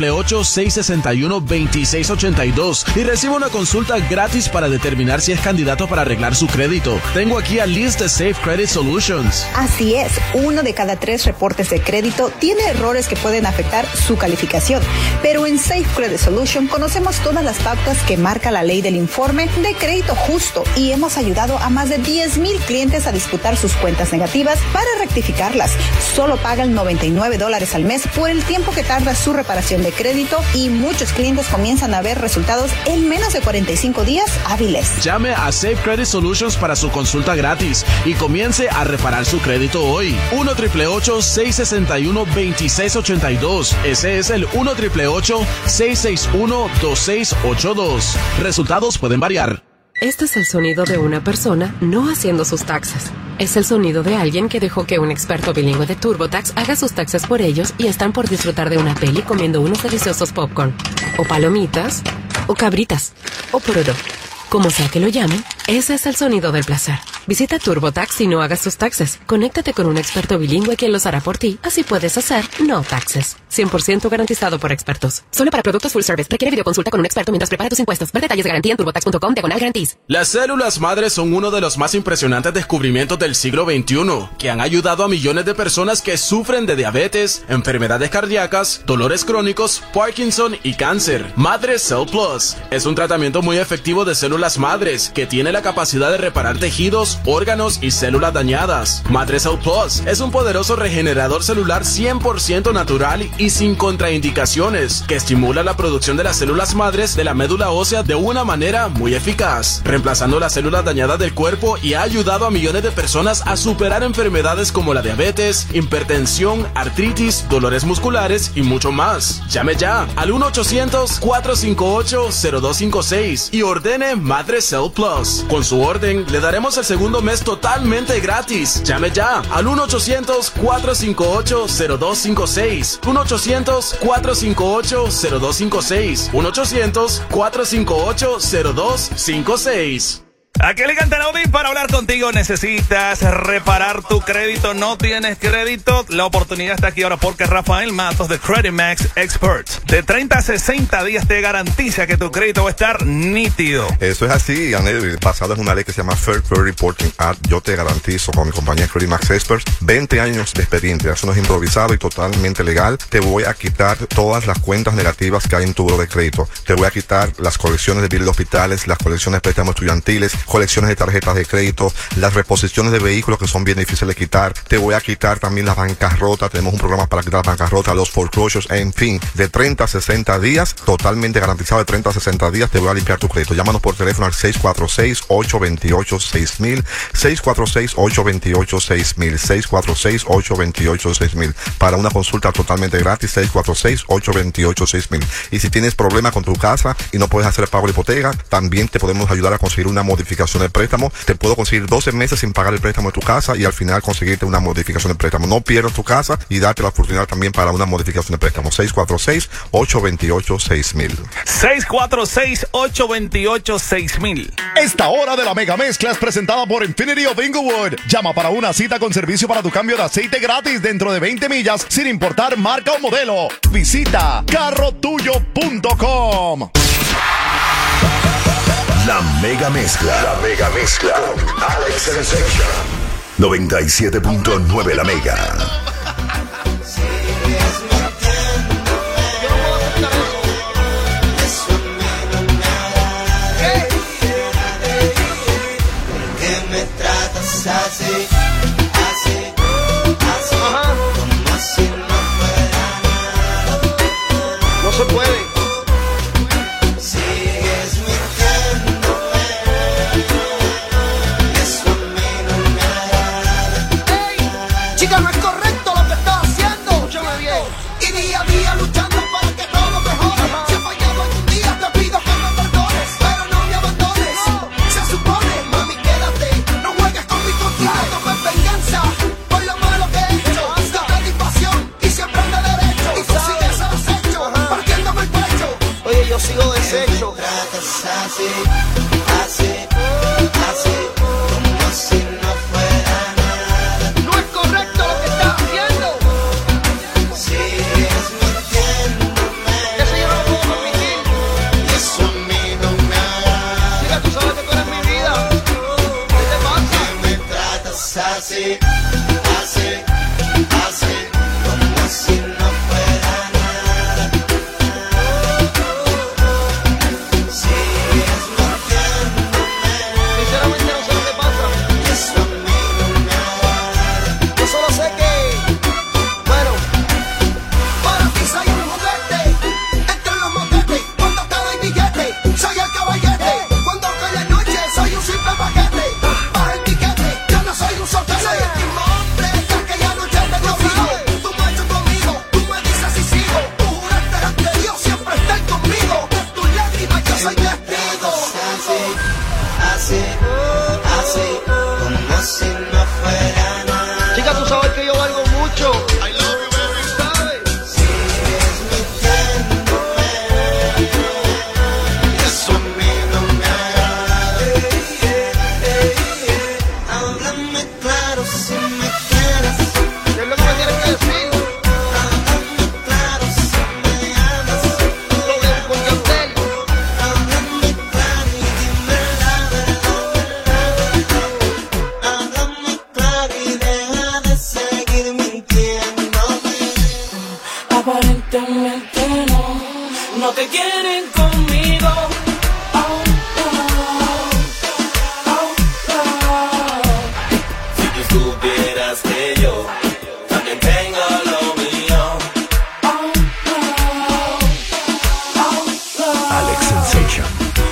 1-888-661-2682 y reciba una consulta gratis para determinar si es candidato para arreglar su crédito. Tengo aquí a Liz de Safe Credit Solutions. Así es, 1 de cada 3 reportes de crédito tiene errores que pueden afectar su calificación. Pero en Safe Credit Solutions conocemos todas las pautas que marca la ley del informe informe de crédito justo y hemos ayudado a más de 10,000 clientes a disputar sus cuentas negativas para rectificarlas. Solo pagan $99 al mes por el tiempo que tarda su reparación de crédito y muchos clientes comienzan a ver resultados en menos de 45 días hábiles. Llame a Safe Credit Solutions para su consulta gratis y comience a reparar su crédito hoy. 1-888-661-2682. Ese es el 1-888-661-2682. Resultados pueden variar. Este es el sonido de una persona no haciendo sus taxes. Es el sonido de alguien que dejó que un experto bilingüe de TurboTax haga sus taxes por ellos y están por disfrutar de una peli comiendo unos deliciosos popcorn, o palomitas, o cabritas, o poroto. Como sea que lo llamen, ese es el sonido del placer. Visita TurboTax y no hagas tus taxes. Conéctate con un experto bilingüe quien los hará por ti, así puedes hacer no taxes. 100% garantizado por expertos. Solo para productos full service. Requiere videoconsulta con un experto mientras prepara tus impuestos. Ver detalles de garantía en turbotax.com/guarantees. Las células madres son uno de los más impresionantes descubrimientos del siglo XXI, que han ayudado a millones de personas que sufren de diabetes, enfermedades cardíacas, dolores crónicos, Parkinson y cáncer. Madre Cell Plus es un tratamiento muy efectivo de células madres que tiene la capacidad de reparar tejidos, órganos y células dañadas. Madre Cell Plus es un poderoso regenerador celular 100% natural y sin contraindicaciones, que estimula la producción de las células madres de la médula ósea de una manera muy eficaz, reemplazando las células dañadas del cuerpo, y ha ayudado a millones de personas a superar enfermedades como la diabetes, hipertensión, artritis, dolores musculares y mucho más. Llame ya al 1-800-458-0256 y ordene Madre Cell Plus. Con su orden le daremos el segundo mes totalmente gratis. Llame ya al 1-800-458-0256. 1-800-458-0256. 1-800-458-0256. ¿A qué le canta Naomi? Para hablar contigo necesitas reparar tu crédito. ¿No tienes crédito? La oportunidad está aquí ahora porque Rafael Matos de Credit Max Expert de 30 a 60 días te garantiza que tu crédito va a estar nítido. Eso es así, Anel. Basado en una ley que se llama Fair Credit Reporting Act, yo te garantizo con mi compañía Credit Max Expert 20 años de experiencia. Eso no es improvisado y totalmente legal. Te voy a quitar todas las cuentas negativas que hay en tu buro de crédito. Te voy a quitar las colecciones de biles de hospitales, las colecciones de préstamos estudiantiles, colecciones de tarjetas de crédito, las reposiciones de vehículos que son bien difíciles de quitar. Te voy a quitar también las bancarrotas. Tenemos un programa para quitar las bancarrotas, los foreclosures, en fin, de 30 a 60 días, totalmente garantizado. De 30 a 60 días te voy a limpiar tu crédito. Llámanos por teléfono al 646-828-6000, 646-828-6000, 646-828-6000 para una consulta totalmente gratis. 646-828-6000. Y si tienes problemas con tu casa y no puedes hacer el pago de hipoteca, también te podemos ayudar a conseguir una modificación del préstamo. Te puedo conseguir 12 meses sin pagar el préstamo de tu casa y al final conseguirte una modificación del préstamo. No pierdas tu casa y darte la oportunidad también para una modificación de préstamo. 646-828-6000. 646-828-6000. Esta hora de la mega mezcla es presentada por Infinity of Inglewood. Llama para una cita con servicio para tu cambio de aceite gratis dentro de 20 millas sin importar marca o modelo. Visita carrotuyo.com. La mega mezcla. La mega mezcla con Alex Sensation. 97.9 La Mega. ¿Qué me tratas así? Así, así, como si no fuera nada. No se puede. Sigo deshecho. Así, así, así, como si no fuera nada. No es correcto lo que estás haciendo. Sigues mintiéndome. Eso yo no lo puedo permitir. Y eso a mí no me agrada. Chica, tú sabes que tú eres mi vida. ¿Qué te pasa? ¿Por qué me tratas así? Así, así, como si no fuera nada. Sigues mintiéndome. no te quieren conmigo. Si tú supieras que yo también tengo lo mío. Alex Sensation.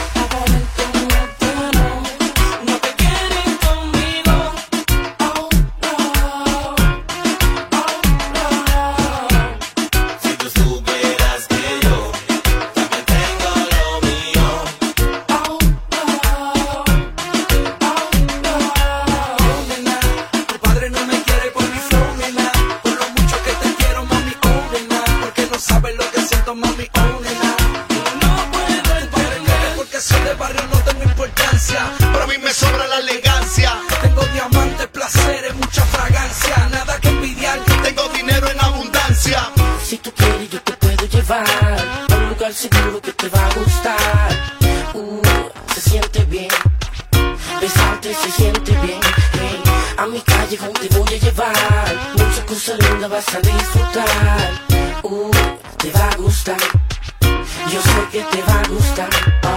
Para mí me sobra la elegancia. Tengo diamantes, placeres, mucha fragancia. Nada que envidiar, tengo dinero en abundancia. Si tú quieres yo te puedo llevar a un lugar seguro que te va a gustar. Se siente bien, besarte se siente bien. Hey, a mi callejón te voy a llevar. Muchas cosas lindas vas a disfrutar. Te va a gustar. Yo sé que te va a gustar.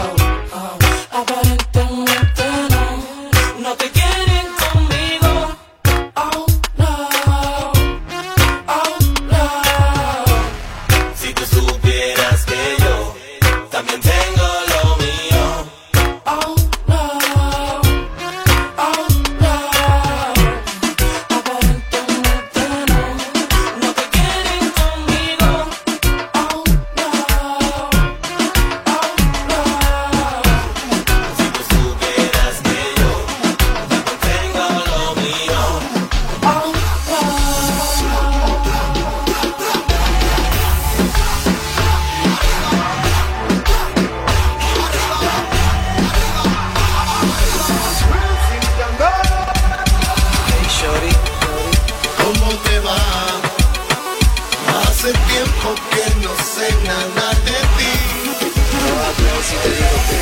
Aparentemente no te quieren conmigo. Oh no, oh no. Si tú supieras que yo también tengo lo mío. Oh no, oh no. Aparentemente no te quieren conmigo. Oh no, oh no. ¿Cómo te va? Hace tiempo que no sé nada de ti. Si te digo que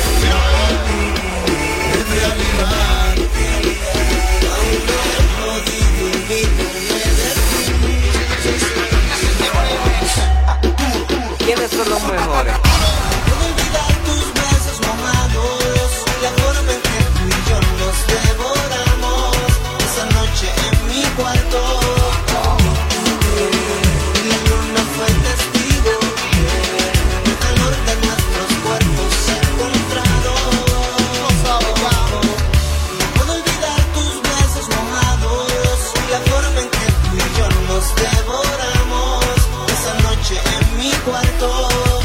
en realidad aún no he podido olvidarme de ti. ¿Quiénes son los mejores? Puedo olvidar tus besos mojados, la forma en que tú y yo nos devoramos esa noche en mi cuarto. Y la luna fue testigo, el calor de nuestros cuerpos encontrados. No sabe cómo. No puedo olvidar tus besos mojados, la forma en que tú y yo nos devoramos esa noche en mi cuarto.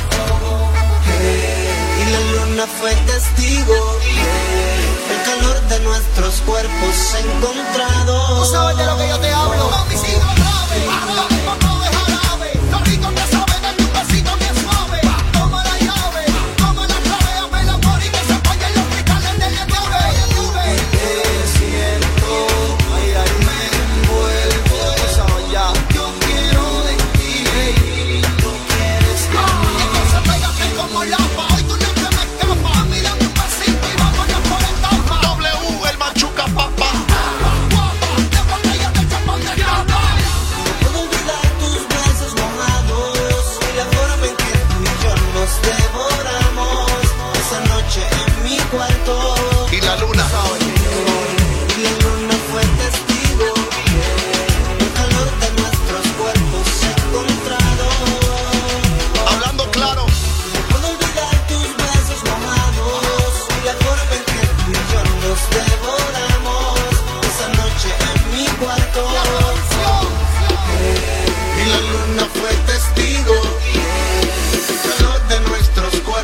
Y la luna fue testigo, el calor de nuestros cuerpos encontrados. ¿Tú sabes de lo que yo te hablo? Mami, sigo grave, no de jarabe. Lo rico que sabe de tu besito bien suave. Toma la llave, toma la clave, hazme el amor y que se apañen los cristales de la nube. Te siento, ay, me envuelvo. Yo quiero de ti, tú quieres de mí. Entonces pégate como lapa, hoy tú no te me escapas. Mira tu pasito y vámonos por etapa. W, el machuca papá. Guapa, de botella de chapón de capa. No puedo olvidar tus besos mojados y la forma en que tú y yo nos devoramos esa noche en mi cuarto. Y la luna. Y la luna fue testigo, el calor de nuestros cuerpos encontrados. Hablando claro. No puedo olvidar tus besos mojados y la forma en que tú y yo nos devoramos esa noche en mi cuarto. Y la luna fue testigo, el calor de nuestros cuerpos.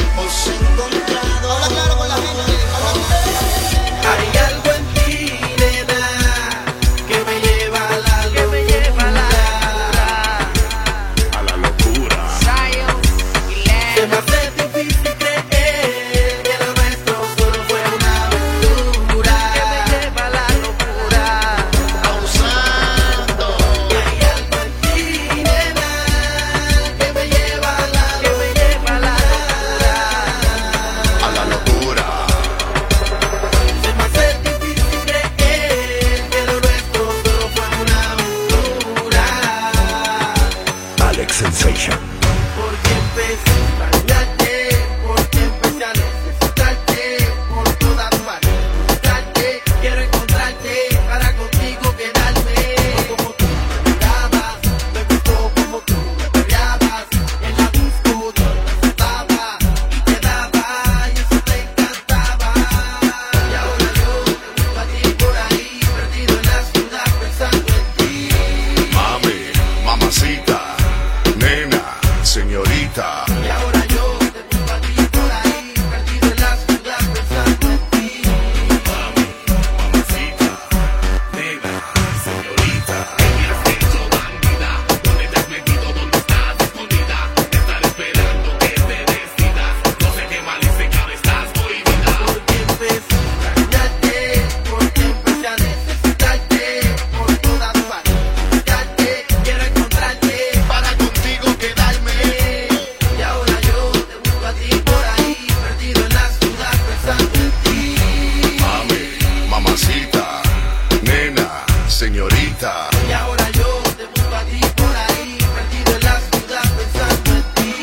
mamacita. Y ahora yo te busco a ti por ahí, perdido en la ciudad pensando en ti. Mamacita, nena, señorita, me has hecho bandida. ¿Dónde te has metido? ¿Dónde estás escondida? Estar esperando que te decidas. No sé qué mal ese cabe, estás prohibida. Porque empecé a extrañarte, porque empecé a necesitarte por todas partes. Buscarte, quiero encontrarte para contigo quedarme. Y ahora yo te busco a ti por ahí, perdido en la ciudad pensando en ti. Mami, mamacita, nena, señorita. Y ahora yo te busco a ti por ahí, perdido en la ciudad pensando en ti.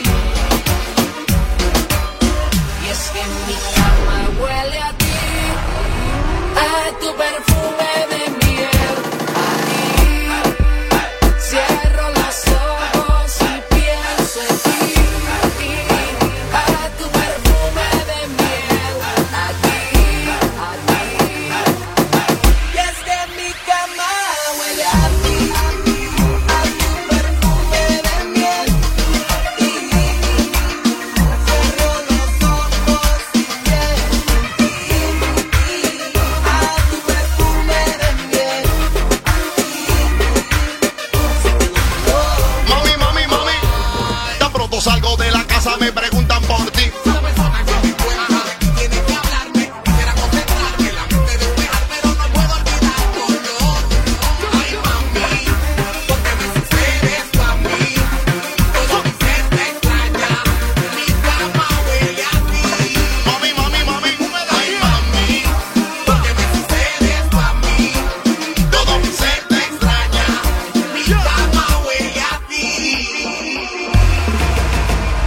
Y es que mi cama huele a ti, a tu perfume de miel, a ti. Cierro los ojos y pienso en ti, a tu perfume de miel, a ti, a ti. Y es que mi cama huele a ti, a tu perfume de miel, y cierro los ojos y pienso en ti, a tu perfume de miel. Mami, tan pronto salgo de la casa me pregunto